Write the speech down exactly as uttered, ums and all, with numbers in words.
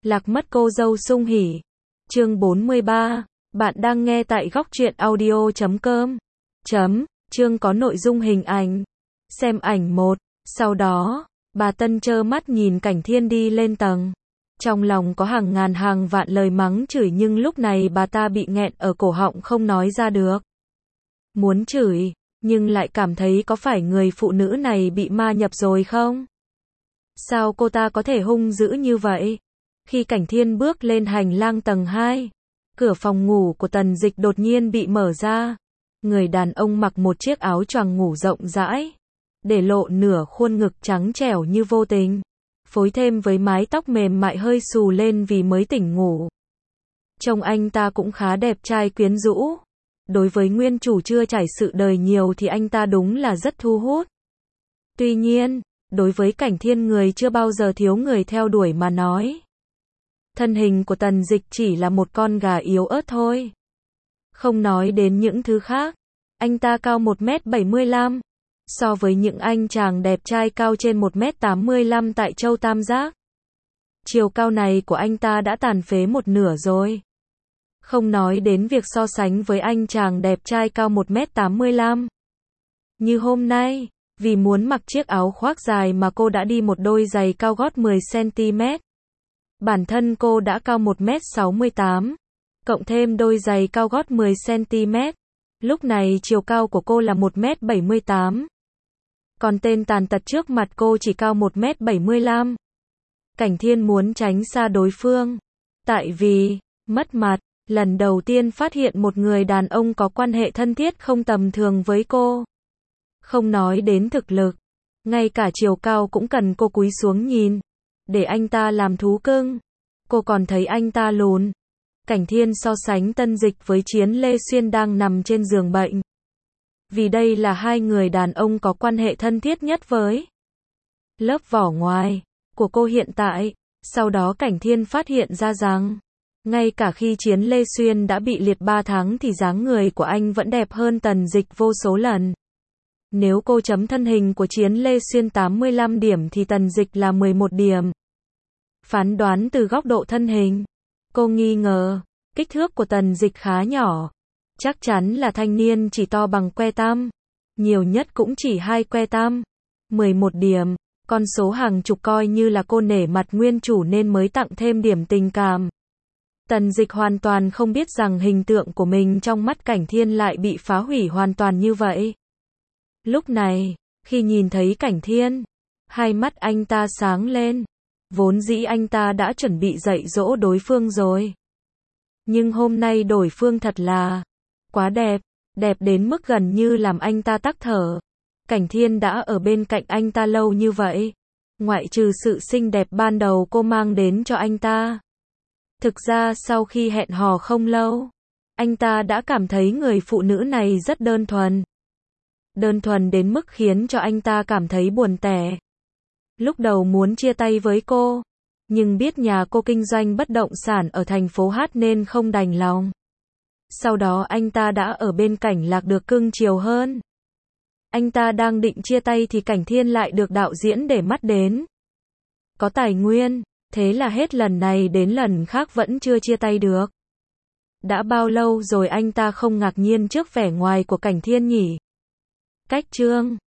Lạc mất cô dâu sung hỉ. Chương bốn mươi ba. Bạn đang nghe tại góc truyện audio chấm com. Chấm, chương có nội dung hình ảnh. Xem ảnh một. Sau đó, bà Tân trơ mắt nhìn Cảnh Thiên đi lên tầng. Trong lòng có hàng ngàn hàng vạn lời mắng chửi nhưng lúc này bà ta bị nghẹn ở cổ họng không nói ra được. Muốn chửi, nhưng lại cảm thấy có phải người phụ nữ này bị ma nhập rồi không? Sao cô ta có thể hung dữ như vậy? Khi Cảnh Thiên bước lên hành lang tầng hai, cửa phòng ngủ của Tần Dịch đột nhiên bị mở ra. Người đàn ông mặc một chiếc áo choàng ngủ rộng rãi, để lộ nửa khuôn ngực trắng trẻo như vô tình, phối thêm với mái tóc mềm mại hơi xù lên vì mới tỉnh ngủ. Trông anh ta cũng khá đẹp trai quyến rũ. Đối với nguyên chủ chưa trải sự đời nhiều thì anh ta đúng là rất thu hút. Tuy nhiên, đối với Cảnh Thiên người chưa bao giờ thiếu người theo đuổi mà nói, thân hình của Tần Dịch chỉ là một con gà yếu ớt thôi. Không nói đến những thứ khác, anh ta cao một mét bảy mươi lăm, so với những anh chàng đẹp trai cao trên một mét tám mươi lăm tại Châu Tam Giác. Chiều cao này của anh ta đã tàn phế một nửa rồi. Không nói đến việc so sánh với anh chàng đẹp trai cao một mét tám mươi lăm. Như hôm nay, vì muốn mặc chiếc áo khoác dài mà cô đã đi một đôi giày cao gót mười xăng ti mét. Bản thân cô đã cao một mét sáu mươi tám, cộng thêm đôi giày cao gót mười xăng ti mét. Lúc này chiều cao của cô là một mét bảy mươi tám. Còn tên tàn tật trước mặt cô chỉ cao một mét bảy mươi lăm. Cảnh Thiên muốn tránh xa đối phương. Tại vì, mất mặt, lần đầu tiên phát hiện một người đàn ông có quan hệ thân thiết không tầm thường với cô. Không nói đến thực lực, ngay cả chiều cao cũng cần cô cúi xuống nhìn, để anh ta làm thú cưng. Cô còn thấy anh ta lùn. Cảnh Thiên so sánh Tân Dịch với Chiến Lê Xuyên đang nằm trên giường bệnh. Vì đây là hai người đàn ông có quan hệ thân thiết nhất với lớp vỏ ngoài của cô hiện tại. Sau đó Cảnh Thiên phát hiện ra rằng, ngay cả khi Chiến Lê Xuyên đã bị liệt ba tháng thì dáng người của anh vẫn đẹp hơn Tần Dịch vô số lần. Nếu cô chấm thân hình của Chiến Lê Xuyên tám mươi lăm điểm thì Tần Dịch là mười một điểm. Phán đoán từ góc độ thân hình, cô nghi ngờ, kích thước của Tần Dịch khá nhỏ. Chắc chắn là thanh niên chỉ to bằng que tăm. Nhiều nhất cũng chỉ hai que tăm. mười một điểm, con số hàng chục coi như là cô nể mặt nguyên chủ nên mới tặng thêm điểm tình cảm. Tần Dịch hoàn toàn không biết rằng hình tượng của mình trong mắt Cảnh Thiên lại bị phá hủy hoàn toàn như vậy. Lúc này, khi nhìn thấy Cảnh Thiên, hai mắt anh ta sáng lên. Vốn dĩ anh ta đã chuẩn bị dạy dỗ đối phương rồi. Nhưng hôm nay đối phương thật là quá đẹp, đẹp đến mức gần như làm anh ta tắc thở. Cảnh Thiên đã ở bên cạnh anh ta lâu như vậy, ngoại trừ sự xinh đẹp ban đầu cô mang đến cho anh ta. Thực ra sau khi hẹn hò không lâu, anh ta đã cảm thấy người phụ nữ này rất đơn thuần. Đơn thuần đến mức khiến cho anh ta cảm thấy buồn tẻ. Lúc đầu muốn chia tay với cô, nhưng biết nhà cô kinh doanh bất động sản ở thành phố Hát nên không đành lòng. Sau đó anh ta đã ở bên Cảnh Lạc được cưng chiều hơn. Anh ta đang định chia tay thì Cảnh Thiên lại được đạo diễn để mắt đến. Có tài nguyên, thế là hết lần này đến lần khác vẫn chưa chia tay được. Đã bao lâu rồi anh ta không ngạc nhiên trước vẻ ngoài của Cảnh Thiên nhỉ? Cách chương